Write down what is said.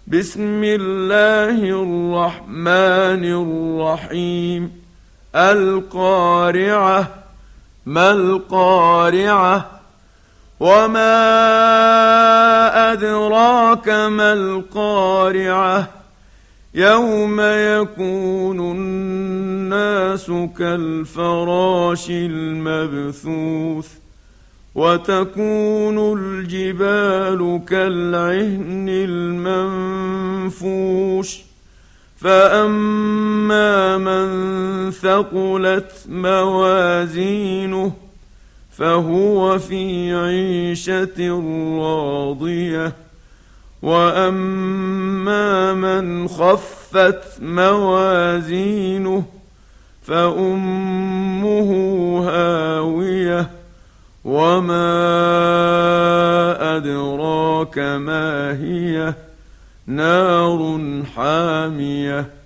بسم الله الرحمن الرحيم. القارعة. ما القارعة؟ وما أدراك ما القارعة؟ يوم يكون الناس كالفراش المبثوث وتكون الجبال كالعهن المنفوش فأما من ثقلت موازينه فهو في عيشة راضية وأما من خفت موازينه فأمه هاوية وما أدراك ما هي نار حامية